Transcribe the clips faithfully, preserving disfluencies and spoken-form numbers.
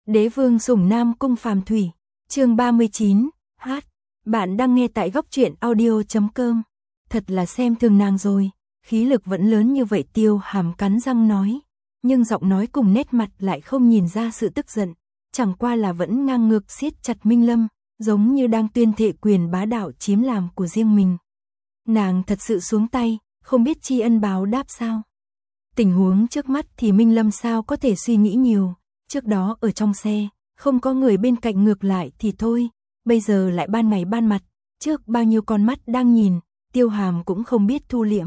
Đế vương sủng Nam Cung Phàm Thủy, chương ba mươi chín, hát. Bạn đang nghe tại góc truyện audio chấm com. Thật là xem thường nàng rồi, khí lực vẫn lớn như vậy. Tiêu Hàm cắn răng nói, nhưng giọng nói cùng nét mặt lại không nhìn ra sự tức giận, chẳng qua là vẫn ngang ngược siết chặt Minh Lâm, giống như đang tuyên thệ quyền bá đạo chiếm làm của riêng mình. Nàng thật sự xuống tay, không biết tri ân báo đáp sao. Tình huống trước mắt thì Minh Lâm sao có thể suy nghĩ nhiều, trước đó ở trong xe, không có người bên cạnh ngược lại thì thôi, bây giờ lại ban ngày ban mặt, trước bao nhiêu con mắt đang nhìn, Tiêu Hàm cũng không biết thu liễm.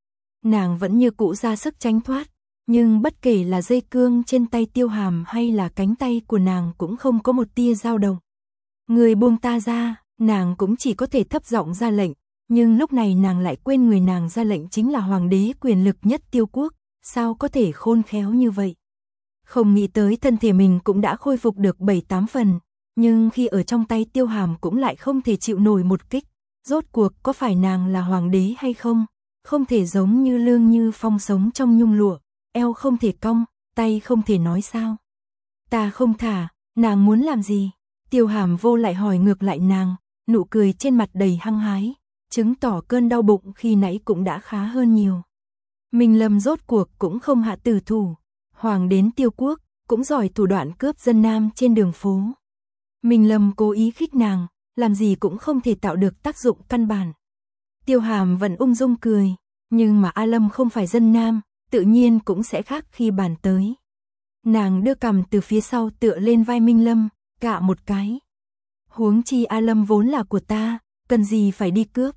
Nàng vẫn như cũ ra sức tránh thoát, nhưng bất kể là dây cương trên tay Tiêu Hàm hay là cánh tay của nàng cũng không có một tia dao động. Người buông ta ra, nàng cũng chỉ có thể thấp giọng ra lệnh, nhưng lúc này nàng lại quên người nàng ra lệnh chính là hoàng đế quyền lực nhất Tiêu quốc, sao có thể khôn khéo như vậy. Không nghĩ tới thân thể mình cũng đã khôi phục được bảy tám phần, nhưng khi ở trong tay Tiêu Hàm cũng lại không thể chịu nổi một kích. Rốt cuộc có phải nàng là hoàng đế hay không? Không thể giống như Lương Như Phong sống trong nhung lụa, eo không thể cong, tay không thể nói sao. Ta không thả, nàng muốn làm gì? Tiêu Hàm vô lại hỏi ngược lại nàng, nụ cười trên mặt đầy hăng hái, chứng tỏ cơn đau bụng khi nãy cũng đã khá hơn nhiều. Minh Lâm rốt cuộc cũng không hạ tử thủ, hoàng đến Tiêu quốc, cũng giỏi thủ đoạn cướp dân nam trên đường phố. Minh Lâm cố ý khích nàng, làm gì cũng không thể tạo được tác dụng căn bản. Tiêu Hàm vẫn ung dung cười, nhưng mà A Lâm không phải dân nam, tự nhiên cũng sẽ khác khi bàn tới. Nàng đưa cằm từ phía sau tựa lên vai Minh Lâm, cạ một cái. Huống chi A Lâm vốn là của ta, cần gì phải đi cướp.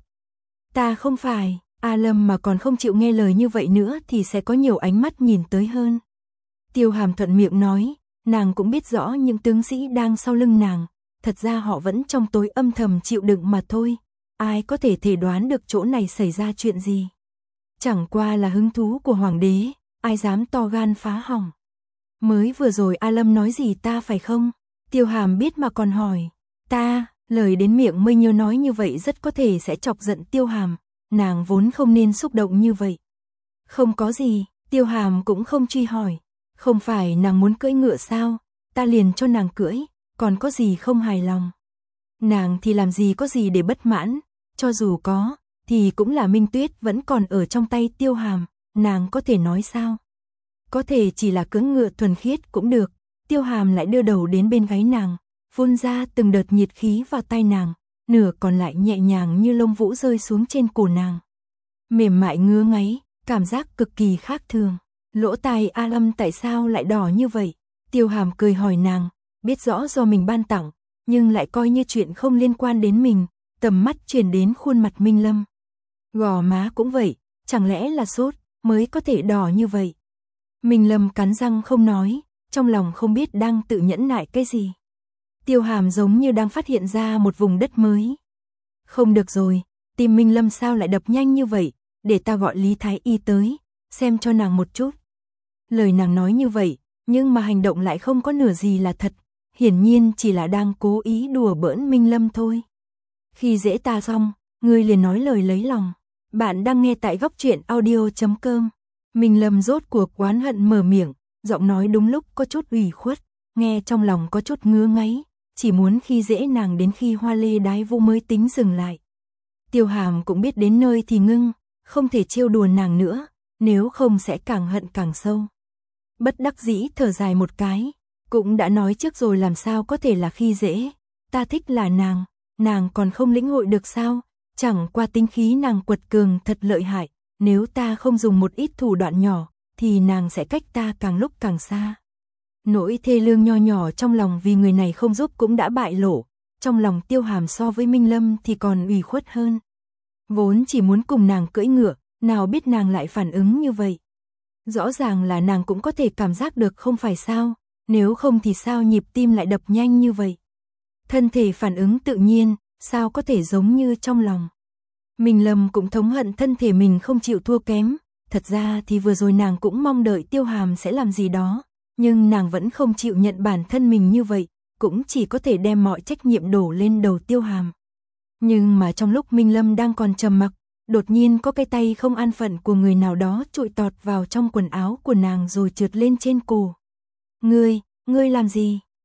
Ta không phải, A Lâm mà còn không chịu nghe lời như vậy nữa thì sẽ có nhiều ánh mắt nhìn tới hơn. Tiêu Hàm thuận miệng nói, nàng cũng biết rõ những tướng sĩ đang sau lưng nàng, thật ra họ vẫn trong tối âm thầm chịu đựng mà thôi, ai có thể thể đoán được chỗ này xảy ra chuyện gì. Chẳng qua là hứng thú của hoàng đế, ai dám to gan phá hỏng. Mới vừa rồi A Lâm nói gì ta phải không? Tiêu Hàm biết mà còn hỏi, ta, lời đến miệng mây nhớ nói như vậy rất có thể sẽ chọc giận Tiêu Hàm, nàng vốn không nên xúc động như vậy. Không có gì, Tiêu Hàm cũng không truy hỏi, không phải nàng muốn cưỡi ngựa sao, ta liền cho nàng cưỡi, còn có gì không hài lòng. Nàng thì làm gì có gì để bất mãn, cho dù có, thì cũng là Minh Tuyết vẫn còn ở trong tay Tiêu Hàm, nàng có thể nói sao. Có thể chỉ là cưỡi ngựa thuần khiết cũng được. Tiêu Hàm lại đưa đầu đến bên gáy nàng, phun ra từng đợt nhiệt khí vào tay nàng, nửa còn lại nhẹ nhàng như lông vũ rơi xuống trên cổ nàng. Mềm mại ngứa ngáy, cảm giác cực kỳ khác thường. Lỗ tai A Lâm tại sao lại đỏ như vậy? Tiêu Hàm cười hỏi nàng, biết rõ do mình ban tặng, nhưng lại coi như chuyện không liên quan đến mình, tầm mắt chuyển đến khuôn mặt Minh Lâm. Gò má cũng vậy, chẳng lẽ là sốt, mới có thể đỏ như vậy? Minh Lâm cắn răng không nói, trong lòng không biết đang tự nhẫn nại cái gì. Tiêu Hàm giống như đang phát hiện ra một vùng đất mới. Không được rồi, tim Minh Lâm sao lại đập nhanh như vậy, để ta gọi Lý Thái Y tới, xem cho nàng một chút. Lời nàng nói như vậy, nhưng mà hành động lại không có nửa gì là thật, hiển nhiên chỉ là đang cố ý đùa bỡn Minh Lâm thôi. Khi dễ ta xong, ngươi liền nói lời lấy lòng. Bạn đang nghe tại góc truyện audio chấm com. Minh Lâm rốt cuộc oán hận mở miệng, giọng nói đúng lúc có chút ủy khuất, nghe trong lòng có chút ngứa ngáy, chỉ muốn khi dễ nàng đến khi hoa lê đái vũ mới tính dừng lại. Tiêu Hàm cũng biết đến nơi thì ngưng, không thể trêu đùa nàng nữa, nếu không sẽ càng hận càng sâu. Bất đắc dĩ thở dài một cái, cũng đã nói trước rồi làm sao có thể là khi dễ, ta thích là nàng, nàng còn không lĩnh hội được sao, chẳng qua tính khí nàng quật cường thật lợi hại, nếu ta không dùng một ít thủ đoạn nhỏ, thì nàng sẽ cách ta càng lúc càng xa. Nỗi thê lương nho nhỏ trong lòng vì người này không giúp cũng đã bại lộ, trong lòng Tiêu Hàm so với Minh Lâm thì còn ủy khuất hơn. Vốn chỉ muốn cùng nàng cưỡi ngựa, nào biết nàng lại phản ứng như vậy. Rõ ràng là nàng cũng có thể cảm giác được không phải sao, nếu không thì sao nhịp tim lại đập nhanh như vậy. Thân thể phản ứng tự nhiên, sao có thể giống như trong lòng. Minh Lâm cũng thống hận thân thể mình không chịu thua kém, thật ra thì vừa rồi nàng cũng mong đợi Tiêu Hàm sẽ làm gì đó, nhưng nàng vẫn không chịu nhận bản thân mình như vậy, cũng chỉ có thể đem mọi trách nhiệm đổ lên đầu Tiêu Hàm. Nhưng mà trong lúc Minh Lâm đang còn trầm mặc, đột nhiên có cái tay không an phận của người nào đó trụi tọt vào trong quần áo của nàng rồi trượt lên trên cổ. Ngươi, ngươi làm gì?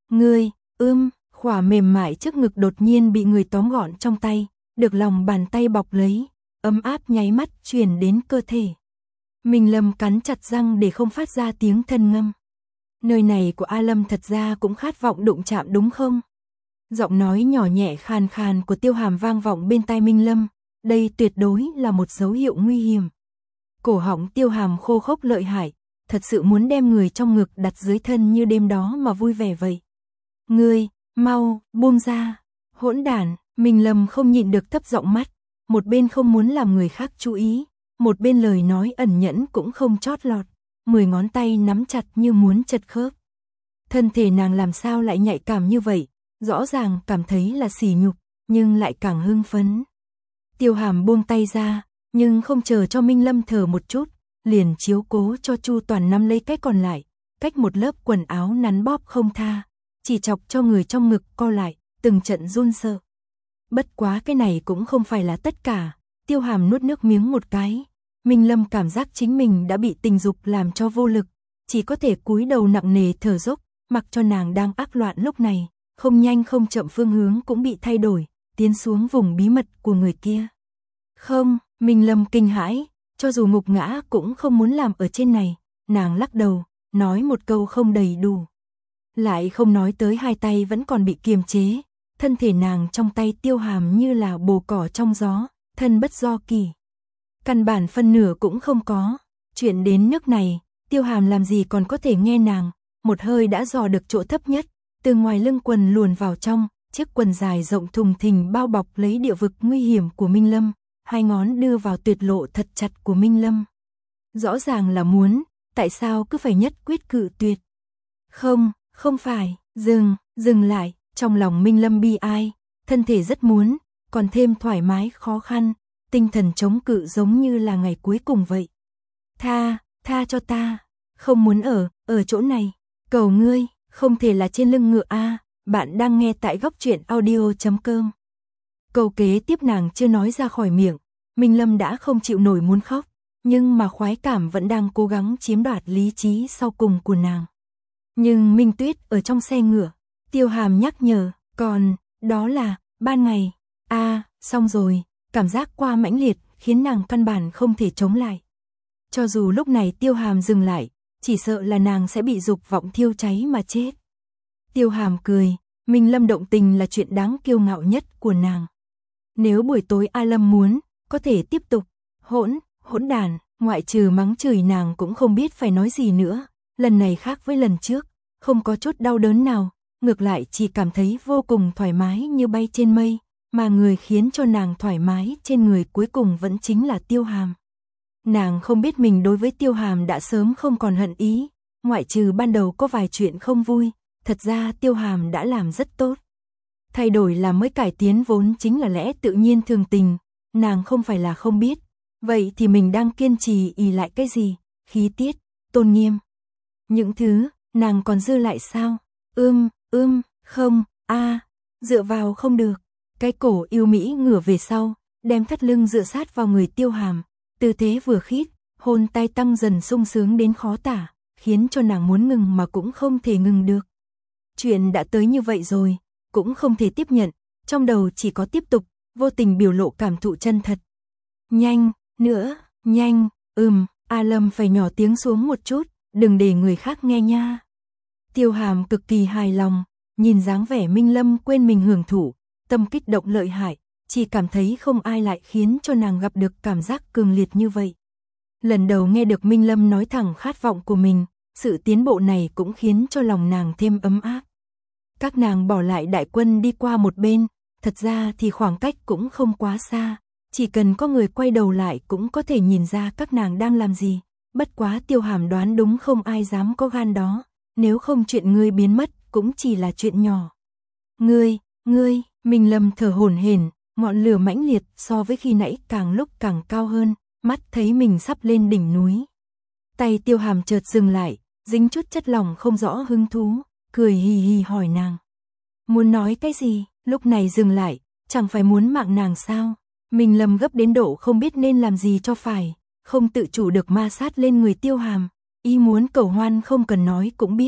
Ngươi, ưm, khỏa mềm mại trước ngực đột nhiên bị người tóm gọn trong tay, được lòng bàn tay bọc lấy, ấm áp nháy mắt truyền đến cơ thể. Minh Lâm cắn chặt răng để không phát ra tiếng thân ngâm. Nơi này của A Lâm thật ra cũng khát vọng đụng chạm đúng không? Giọng nói nhỏ nhẹ khàn khàn của Tiêu Hàm vang vọng bên tai Minh Lâm, đây tuyệt đối là một dấu hiệu nguy hiểm. Cổ họng Tiêu Hàm khô khốc lợi hại, thật sự muốn đem người trong ngực đặt dưới thân như đêm đó mà vui vẻ vậy. Ngươi, mau, buông ra, hỗn đản, Minh Lâm không nhịn được thấp giọng mắt, một bên không muốn làm người khác chú ý, một bên lời nói ẩn nhẫn cũng không chót lọt, mười ngón tay nắm chặt như muốn chật khớp. Thân thể nàng làm sao lại nhạy cảm như vậy, rõ ràng cảm thấy là sỉ nhục, nhưng lại càng hưng phấn. Tiêu Hàm buông tay ra, nhưng không chờ cho Minh Lâm thở một chút, liền chiếu cố cho chu toàn nắm lấy cái còn lại, cách một lớp quần áo nắn bóp không tha, chỉ chọc cho người trong ngực co lại, từng trận run sợ. Bất quá cái này cũng không phải là tất cả, Tiêu Hàm nuốt nước miếng một cái, Minh Lâm cảm giác chính mình đã bị tình dục làm cho vô lực, chỉ có thể cúi đầu nặng nề thở dốc, mặc cho nàng đang ác loạn lúc này, không nhanh không chậm phương hướng cũng bị thay đổi, tiến xuống vùng bí mật của người kia. Không, Minh Lâm kinh hãi, cho dù ngục ngã cũng không muốn làm ở trên này, nàng lắc đầu, nói một câu không đầy đủ. Lại không nói tới hai tay vẫn còn bị kiềm chế, thân thể nàng trong tay Tiêu Hàm như là bồ cỏ trong gió, thân bất do kỳ. Căn bản phân nửa cũng không có, chuyện đến nước này, Tiêu Hàm làm gì còn có thể nghe nàng, một hơi đã dò được chỗ thấp nhất, từ ngoài lưng quần luồn vào trong, chiếc quần dài rộng thùng thình bao bọc lấy địa vực nguy hiểm của Minh Lâm, hai ngón đưa vào tuyệt lộ thật chặt của Minh Lâm. Rõ ràng là muốn, tại sao cứ phải nhất quyết cự tuyệt? Không, không phải, dừng, dừng lại, trong lòng Minh Lâm bi ai, thân thể rất muốn, còn thêm thoải mái khó khăn, tinh thần chống cự giống như là ngày cuối cùng vậy. Tha, tha cho ta, không muốn ở, ở chỗ này, cầu ngươi, không thể là trên lưng ngựa a. Bạn đang nghe tại góc truyện audio chấm com. Câu kế tiếp nàng chưa nói ra khỏi miệng, Minh Lâm đã không chịu nổi muốn khóc, nhưng mà khoái cảm vẫn đang cố gắng chiếm đoạt lý trí sau cùng của nàng. Nhưng Minh Tuyết ở trong xe ngựa, Tiêu Hàm nhắc nhở, còn, đó là, ban ngày, a à, xong rồi, cảm giác qua mãnh liệt, khiến nàng căn bản không thể chống lại. Cho dù lúc này Tiêu Hàm dừng lại, chỉ sợ là nàng sẽ bị dục vọng thiêu cháy mà chết. Tiêu Hàm cười, Minh Lâm động tình là chuyện đáng kiêu ngạo nhất của nàng. Nếu buổi tối A Lâm muốn, có thể tiếp tục, hỗn, hỗn đàn, ngoại trừ mắng chửi nàng cũng không biết phải nói gì nữa, lần này khác với lần trước, không có chút đau đớn nào, ngược lại chỉ cảm thấy vô cùng thoải mái như bay trên mây, mà người khiến cho nàng thoải mái trên người cuối cùng vẫn chính là Tiêu Hàm. Nàng không biết mình đối với Tiêu Hàm đã sớm không còn hận ý, ngoại trừ ban đầu có vài chuyện không vui, thật ra Tiêu Hàm đã làm rất tốt. Thay đổi làm mới cải tiến vốn chính là lẽ tự nhiên thường tình, nàng không phải là không biết, vậy thì mình đang kiên trì ỷ lại cái gì, khí tiết, tôn nghiêm. Những thứ, nàng còn dư lại sao? Ưm, ưm, không, a, dựa vào không được. Cái cổ yêu mỹ ngửa về sau, đem thắt lưng dựa sát vào người Tiêu Hàm, tư thế vừa khít, hôn tay tăng dần sung sướng đến khó tả, khiến cho nàng muốn ngừng mà cũng không thể ngừng được. Chuyện đã tới như vậy rồi, cũng không thể tiếp nhận, trong đầu chỉ có tiếp tục, vô tình biểu lộ cảm thụ chân thật. Nhanh, nữa, nhanh, ừm, A Lâm phải nhỏ tiếng xuống một chút, đừng để người khác nghe nha. Tiêu Hàm cực kỳ hài lòng, nhìn dáng vẻ Minh Lâm quên mình hưởng thụ, tâm kích động lợi hại, chỉ cảm thấy không ai lại khiến cho nàng gặp được cảm giác cường liệt như vậy. Lần đầu nghe được Minh Lâm nói thẳng khát vọng của mình, sự tiến bộ này cũng khiến cho lòng nàng thêm ấm áp. Các nàng bỏ lại đại quân đi qua một bên, thật ra thì khoảng cách cũng không quá xa, chỉ cần có người quay đầu lại cũng có thể nhìn ra các nàng đang làm gì. Bất quá Tiêu Hàm đoán đúng không ai dám có gan đó, nếu không chuyện ngươi biến mất cũng chỉ là chuyện nhỏ. Ngươi, ngươi, Minh Lâm thở hổn hển, ngọn lửa mãnh liệt so với khi nãy càng lúc càng cao hơn, mắt thấy mình sắp lên đỉnh núi. Tay Tiêu Hàm chợt dừng lại, dính chút chất lỏng không rõ hứng thú, cười hì hì hỏi nàng. Muốn nói cái gì, lúc này dừng lại, chẳng phải muốn mạng nàng sao? Minh Lâm gấp đến độ không biết nên làm gì cho phải, không tự chủ được ma sát lên người Tiêu Hàm, ý muốn cầu hoan không cần nói cũng biết,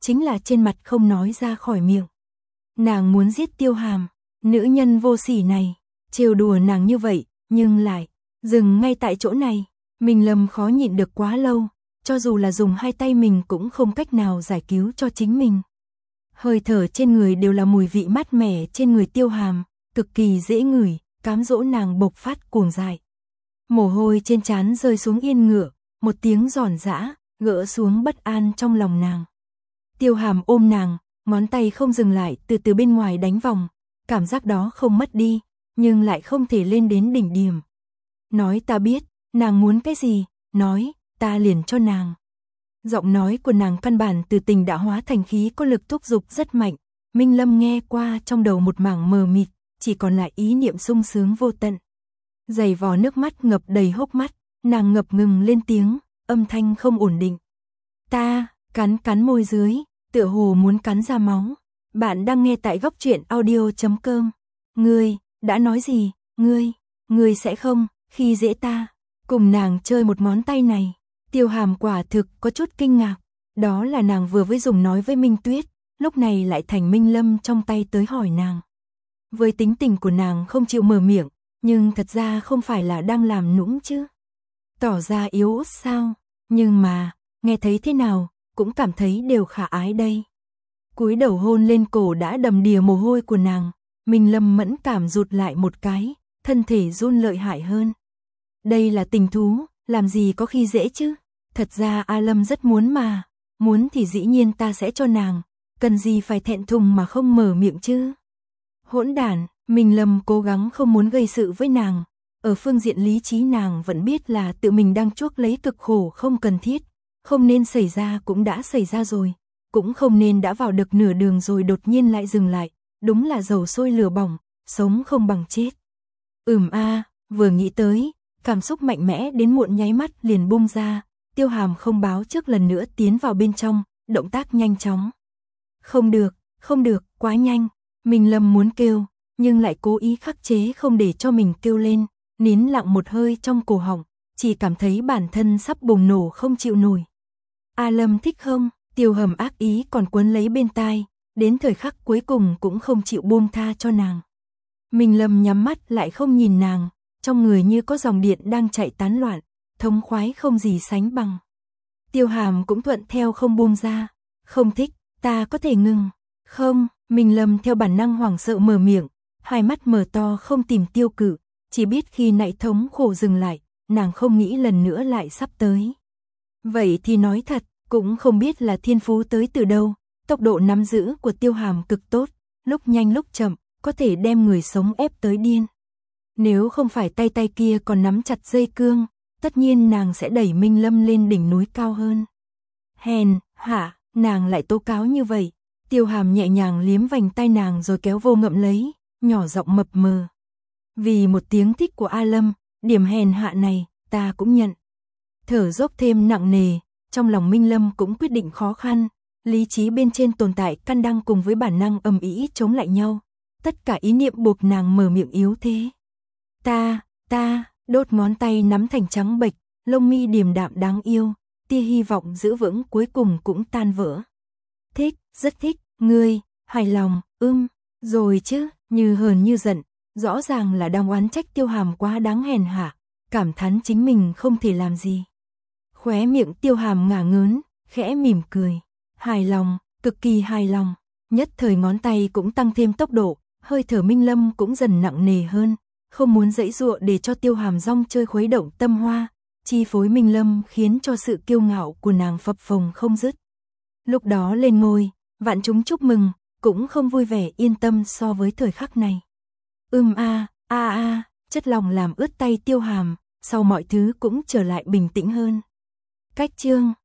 chính là trên mặt không nói ra khỏi miệng. Nàng muốn giết Tiêu Hàm, nữ nhân vô sỉ này, trêu đùa nàng như vậy, nhưng lại dừng ngay tại chỗ này. Minh Lâm khó nhịn được quá lâu, cho dù là dùng hai tay mình cũng không cách nào giải cứu cho chính mình. Hơi thở trên người đều là mùi vị mát mẻ trên người Tiêu Hàm, cực kỳ dễ ngửi, cám dỗ nàng bộc phát cuồng dại. Mồ hôi trên trán rơi xuống yên ngựa, một tiếng giòn giã, gỡ xuống bất an trong lòng nàng. Tiêu Hàm ôm nàng, ngón tay không dừng lại từ từ bên ngoài đánh vòng, cảm giác đó không mất đi, nhưng lại không thể lên đến đỉnh điểm. Nói ta biết, nàng muốn cái gì, nói, ta liền cho nàng. Giọng nói của nàng căn bản từ tình đã hóa thành khí có lực thúc giục rất mạnh. Minh Lâm nghe qua trong đầu một mảng mờ mịt, chỉ còn lại ý niệm sung sướng vô tận. Dày vò nước mắt ngập đầy hốc mắt, nàng ngập ngừng lên tiếng, âm thanh không ổn định. Ta, cắn cắn môi dưới, tựa hồ muốn cắn ra máu. Bạn đang nghe tại góc truyện audio chấm com. Ngươi, đã nói gì, ngươi, ngươi sẽ không, khi dễ ta, cùng nàng chơi một ngón tay này. Tiêu Hàm quả thực có chút kinh ngạc, đó là nàng vừa mới dùng nói với Minh Tuyết, lúc này lại thành Minh Lâm trong tay tới hỏi nàng. Với tính tình của nàng không chịu mở miệng, nhưng thật ra không phải là đang làm nũng chứ. Tỏ ra yếu ớt sao, nhưng mà, nghe thấy thế nào, cũng cảm thấy đều khả ái đây. Cúi đầu hôn lên cổ đã đầm đìa mồ hôi của nàng, Minh Lâm mẫn cảm rụt lại một cái, thân thể run lợi hại hơn. Đây là tình thú, làm gì có khi dễ chứ. Thật ra A Lâm rất muốn mà, muốn thì dĩ nhiên ta sẽ cho nàng, cần gì phải thẹn thùng mà không mở miệng chứ. Hỗn đản, Minh Lâm cố gắng không muốn gây sự với nàng, ở phương diện lý trí nàng vẫn biết là tự mình đang chuốc lấy cực khổ không cần thiết, không nên xảy ra cũng đã xảy ra rồi, cũng không nên đã vào được nửa đường rồi đột nhiên lại dừng lại, đúng là dầu sôi lửa bỏng, sống không bằng chết. Ừm a, vừa nghĩ tới, cảm xúc mạnh mẽ đến muộn nháy mắt liền bung ra. Tiêu Hàm không báo trước lần nữa tiến vào bên trong, động tác nhanh chóng. Không được, không được, quá nhanh. Minh Lâm muốn kêu, nhưng lại cố ý khắc chế không để cho mình kêu lên, nín lặng một hơi trong cổ họng, chỉ cảm thấy bản thân sắp bùng nổ không chịu nổi. A Lâm thích không? Tiêu Hàm ác ý còn quấn lấy bên tai, đến thời khắc cuối cùng cũng không chịu buông tha cho nàng. Minh Lâm nhắm mắt lại không nhìn nàng, trong người như có dòng điện đang chạy tán loạn. Thống khoái không gì sánh bằng. Tiêu Hàm cũng thuận theo không buông ra. Không thích, ta có thể ngừng. Không, Minh Lâm theo bản năng hoảng sợ mở miệng, hai mắt mở to không tìm tiêu cự, chỉ biết khi nãy thống khổ dừng lại, nàng không nghĩ lần nữa lại sắp tới. Vậy thì nói thật, cũng không biết là thiên phú tới từ đâu, tốc độ nắm giữ của Tiêu Hàm cực tốt, lúc nhanh lúc chậm, có thể đem người sống ép tới điên. Nếu không phải tay tay kia còn nắm chặt dây cương, tất nhiên nàng sẽ đẩy Minh Lâm lên đỉnh núi cao hơn. Hèn, hả, nàng lại tố cáo như vậy. Tiêu Hàm nhẹ nhàng liếm vành tay nàng rồi kéo vô ngậm lấy, nhỏ giọng mập mờ. Vì một tiếng thích của A Lâm, điểm hèn hạ này, ta cũng nhận. Thở dốc thêm nặng nề, trong lòng Minh Lâm cũng quyết định khó khăn, lý trí bên trên tồn tại căn đang cùng với bản năng ầm ĩ chống lại nhau. Tất cả ý niệm buộc nàng mở miệng yếu thế. Ta, ta... Đốt ngón tay nắm thành trắng bệch, lông mi điềm đạm đáng yêu, tia hy vọng giữ vững cuối cùng cũng tan vỡ. Thích, rất thích, ngươi, hài lòng, ưm, rồi chứ, như hờn như giận, rõ ràng là đang oán trách Tiêu Hàm quá đáng hèn hạ, cảm thán chính mình không thể làm gì. Khóe miệng Tiêu Hàm ngả ngớn, khẽ mỉm cười, hài lòng, cực kỳ hài lòng, nhất thời ngón tay cũng tăng thêm tốc độ, hơi thở Minh Lâm cũng dần nặng nề hơn. Không muốn dãy dụa để cho Tiêu Hàm rong chơi khuấy động tâm hoa, chi phối Minh Lâm khiến cho sự kiêu ngạo của nàng phập phồng không dứt. Lúc đó lên ngôi, vạn chúng chúc mừng, cũng không vui vẻ yên tâm so với thời khắc này. Ưm a, a a, chất lòng làm ướt tay Tiêu Hàm, sau mọi thứ cũng trở lại bình tĩnh hơn. Cách chương